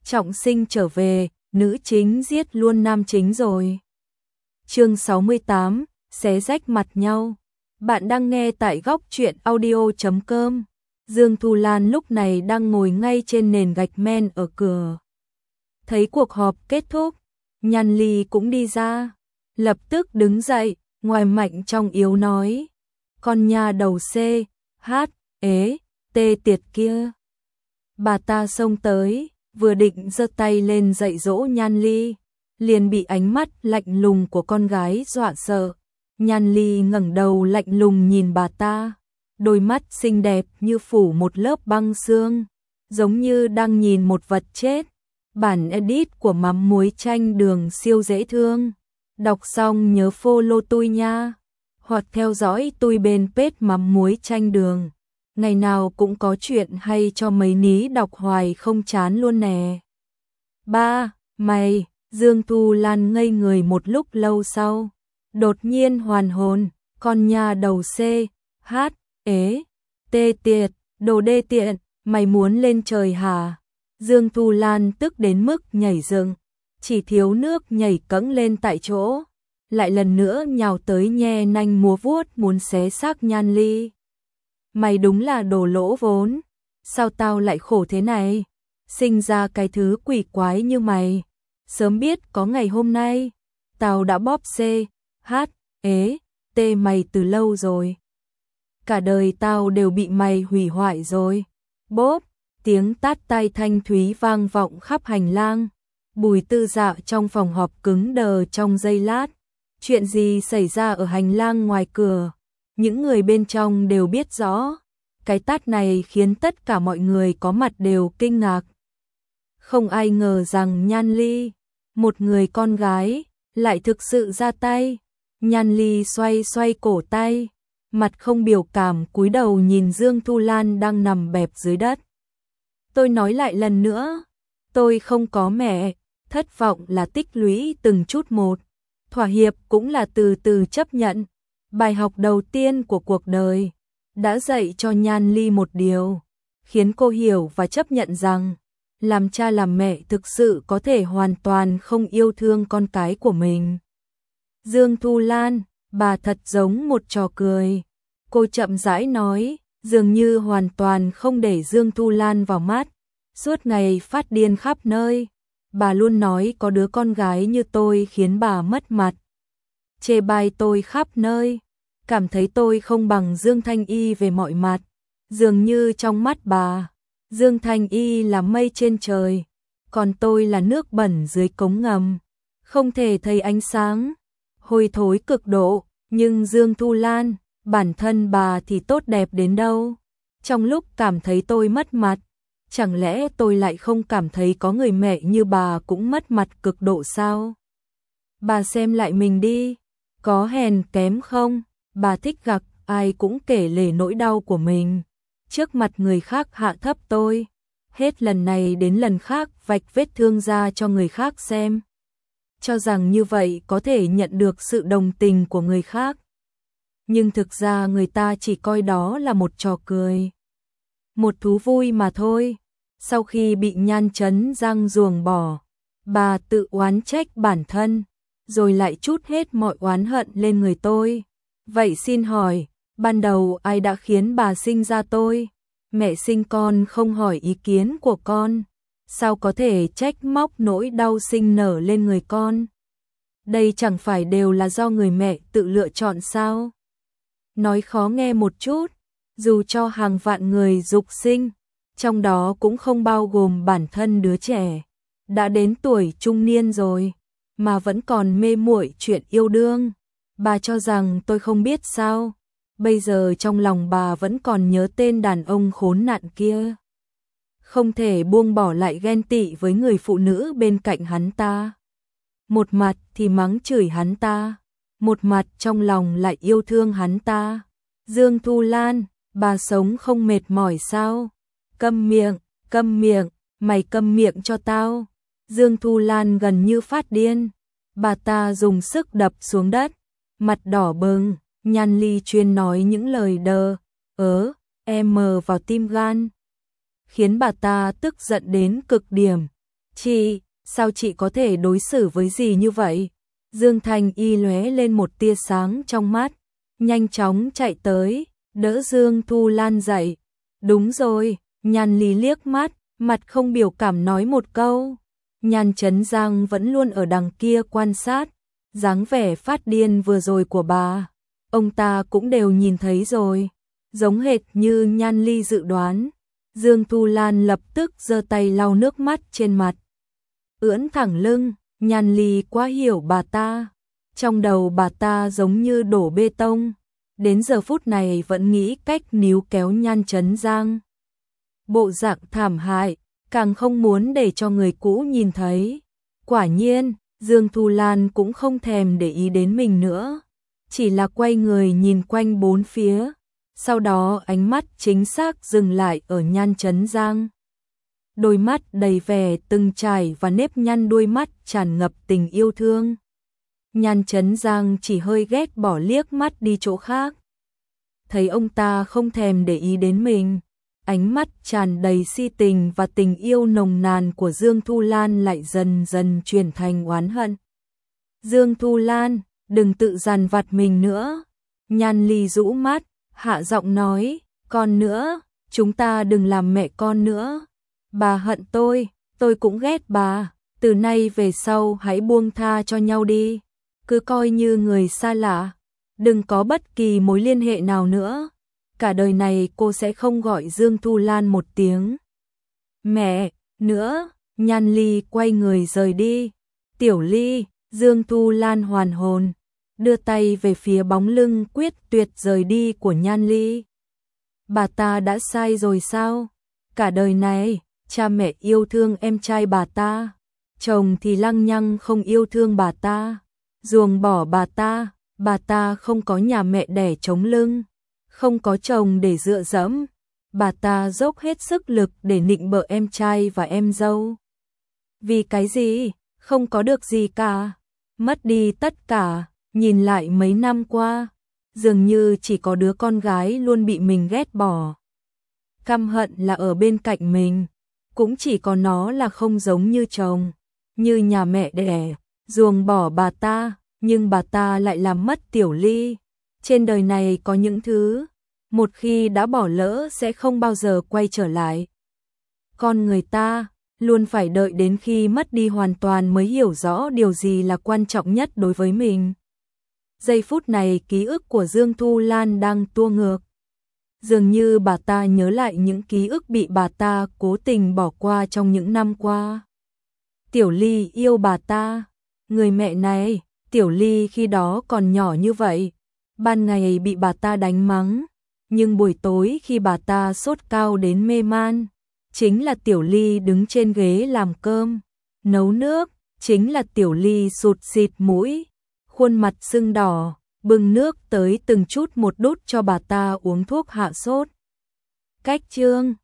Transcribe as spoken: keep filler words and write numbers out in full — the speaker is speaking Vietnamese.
trọng sinh trở về, nữ chính giết luôn nam chính rồi. Chương sáu mươi tám, xé rách mặt nhau. Bạn đang nghe tại góc truyện audio chấm com. Dương Thu Lan lúc này đang ngồi ngay trên nền gạch men ở cửa. Thấy cuộc họp kết thúc, Nhan Ly cũng đi ra, lập tức đứng dậy, ngoài mạnh trong yếu nói: "Con nhà đầu C, hát, ế, tê tiệt kia." Bà ta xông tới, vừa định giơ tay lên dạy dỗ Nhan Ly, liền bị ánh mắt lạnh lùng của con gái dọa sợ. Nhan Ly ngẩng đầu lạnh lùng nhìn bà ta, đôi mắt xinh đẹp như phủ một lớp băng xương, giống như đang nhìn một vật chết. Bản edit của mắm muối chanh đường siêu dễ thương. Đọc xong nhớ follow tôi nha, hoặc theo dõi tôi bên page mắm muối chanh đường. Ngày nào cũng có chuyện hay cho mấy ní đọc hoài không chán luôn nè. Ba, mày, Dương Thu Lan ngây người một lúc lâu sau, đột nhiên hoàn hồn, con nhà đầu C, hát, ế, tê tiệt, đồ đê tiện, mày muốn lên trời hả? Dương Thu Lan tức đến mức nhảy dựng, chỉ thiếu nước nhảy cẫng lên tại chỗ, lại lần nữa nhào tới nhe nanh múa vuốt muốn xé xác Nhan Ly. Mày đúng là đồ lỗ vốn, sao tao lại khổ thế này, sinh ra cái thứ quỷ quái như mày, sớm biết có ngày hôm nay, tao đã bóp C, hát, ế, tê mày từ lâu rồi. Cả đời tao đều bị mày hủy hoại rồi. Bốp, tiếng tát tay thanh thúy vang vọng khắp hành lang. Bùi Tư Dạ trong phòng họp cứng đờ trong giây lát. Chuyện gì xảy ra ở hành lang ngoài cửa? Những người bên trong đều biết rõ. Cái tát này khiến tất cả mọi người có mặt đều kinh ngạc. Không ai ngờ rằng Nhan Ly, một người con gái, lại thực sự ra tay. Nhan Ly xoay xoay cổ tay, mặt không biểu cảm cúi đầu nhìn Dương Thu Lan đang nằm bẹp dưới đất. Tôi nói lại lần nữa, tôi không có mẹ, thất vọng là tích lũy từng chút một, thỏa hiệp cũng là từ từ chấp nhận. Bài học đầu tiên của cuộc đời đã dạy cho Nhan Ly một điều, khiến cô hiểu và chấp nhận rằng làm cha làm mẹ thực sự có thể hoàn toàn không yêu thương con cái của mình. Dương Thu Lan, bà thật giống một trò cười. Cô chậm rãi nói, dường như hoàn toàn không để Dương Thu Lan vào mắt. Suốt ngày phát điên khắp nơi, bà luôn nói có đứa con gái như tôi khiến bà mất mặt. Chê bai tôi khắp nơi, cảm thấy tôi không bằng Dương Thanh Y về mọi mặt. Dường như trong mắt bà, Dương Thanh Y là mây trên trời, còn tôi là nước bẩn dưới cống ngầm, không thể thấy ánh sáng, hôi thối cực độ. Nhưng Dương Thu Lan, bản thân bà thì tốt đẹp đến đâu? Trong lúc cảm thấy tôi mất mặt, chẳng lẽ tôi lại không cảm thấy có người mẹ như bà cũng mất mặt cực độ sao? Bà xem lại mình đi, có hèn kém không? Bà thích gặp ai cũng kể lể nỗi đau của mình, trước mặt người khác hạ thấp tôi, hết lần này đến lần khác vạch vết thương ra cho người khác xem, cho rằng như vậy có thể nhận được sự đồng tình của người khác. Nhưng thực ra người ta chỉ coi đó là một trò cười, một thú vui mà thôi. Sau khi bị Nhan Chấn Giang ruồng bỏ, bà tự oán trách bản thân, rồi lại trút hết mọi oán hận lên người tôi. Vậy xin hỏi, ban đầu ai đã khiến bà sinh ra tôi? Mẹ sinh con không hỏi ý kiến của con, sao có thể trách móc nỗi đau sinh nở lên người con? Đây chẳng phải đều là do người mẹ tự lựa chọn sao? Nói khó nghe một chút, dù cho hàng vạn người dục sinh, trong đó cũng không bao gồm bản thân đứa trẻ đã đến tuổi trung niên rồi, mà vẫn còn mê muội chuyện yêu đương. Bà cho rằng tôi không biết sao? Bây giờ trong lòng bà vẫn còn nhớ tên đàn ông khốn nạn kia, không thể buông bỏ lại ghen tị với người phụ nữ bên cạnh hắn ta. Một mặt thì mắng chửi hắn ta, một mặt trong lòng lại yêu thương hắn ta. Dương Thu Lan, bà sống không mệt mỏi sao? Câm miệng, câm miệng, mày câm miệng cho tao. Dương Thu Lan gần như phát điên, bà ta dùng sức đập xuống đất, mặt đỏ bừng. Nhan Ly chuyên nói những lời đờ, ớ, em mờ vào tim gan, khiến bà ta tức giận đến cực điểm. Chị, sao chị có thể đối xử với dì như vậy? Dương Thành Y lóe lên một tia sáng trong mắt, nhanh chóng chạy tới, đỡ Dương Thu Lan dậy. Đúng rồi, Nhan Ly liếc mắt, mặt không biểu cảm nói một câu. Nhan Chấn Giang vẫn luôn ở đằng kia quan sát, dáng vẻ phát điên vừa rồi của bà, ông ta cũng đều nhìn thấy rồi, giống hệt như Nhan Ly dự đoán. Dương Thu Lan lập tức giơ tay lau nước mắt trên mặt, ưỡn thẳng lưng. Nhan Ly quá hiểu bà ta, trong đầu bà ta giống như đổ bê tông, đến giờ phút này vẫn nghĩ cách níu kéo Nhan Chấn Giang. Bộ dạng thảm hại, càng không muốn để cho người cũ nhìn thấy. Quả nhiên, Dương Thu Lan cũng không thèm để ý đến mình nữa, chỉ là quay người nhìn quanh bốn phía, sau đó ánh mắt chính xác dừng lại ở Nhan Chấn Giang. Đôi mắt đầy vẻ từng trải và nếp nhăn, đôi mắt tràn ngập tình yêu thương. Nhan Chấn Giang chỉ hơi ghét bỏ liếc mắt đi chỗ khác. Thấy ông ta không thèm để ý đến mình, ánh mắt tràn đầy si tình và tình yêu nồng nàn của Dương Thu Lan lại dần dần chuyển thành oán hận. Dương Thu Lan, đừng tự dằn vặt mình nữa. Nhan Ly rũ mắt, hạ giọng nói, con nữa, chúng ta đừng làm mẹ con nữa. Bà hận tôi, tôi cũng ghét bà, từ nay về sau hãy buông tha cho nhau đi, cứ coi như người xa lạ, đừng có bất kỳ mối liên hệ nào nữa. Cả đời này cô sẽ không gọi Dương Thu Lan một tiếng mẹ nữa. Nhan Ly quay người rời đi. Tiểu Ly, Dương Thu Lan hoàn hồn, đưa tay về phía bóng lưng quyết tuyệt rời đi của Nhan Ly. Bà ta đã sai rồi sao? Cả đời này, cha mẹ yêu thương em trai bà ta, chồng thì lăng nhăng không yêu thương bà ta, ruồng bỏ bà ta, bà ta không có nhà mẹ đẻ chống lưng, không có chồng để dựa dẫm, bà ta dốc hết sức lực để nịnh bợ em trai và em dâu. Vì cái gì? Không có được gì cả, mất đi tất cả. Nhìn lại mấy năm qua, dường như chỉ có đứa con gái luôn bị mình ghét bỏ, căm hận là ở bên cạnh mình, cũng chỉ có nó là không giống như chồng, như nhà mẹ đẻ, ruồng bỏ bà ta, nhưng bà ta lại làm mất Tiểu Ly. Trên đời này có những thứ, một khi đã bỏ lỡ sẽ không bao giờ quay trở lại. Con người ta luôn phải đợi đến khi mất đi hoàn toàn mới hiểu rõ điều gì là quan trọng nhất đối với mình. Giây phút này ký ức của Dương Thu Lan đang tua ngược. Dường như bà ta nhớ lại những ký ức bị bà ta cố tình bỏ qua trong những năm qua. Tiểu Ly yêu bà ta. Người mẹ này, Tiểu Ly khi đó còn nhỏ như vậy, ban ngày bị bà ta đánh mắng, nhưng buổi tối khi bà ta sốt cao đến mê man, chính là Tiểu Ly đứng trên ghế làm cơm, nấu nước, chính là Tiểu Ly sụt xịt mũi, khuôn mặt sưng đỏ, bưng nước tới từng chút một đút cho bà ta uống thuốc hạ sốt. Cách chương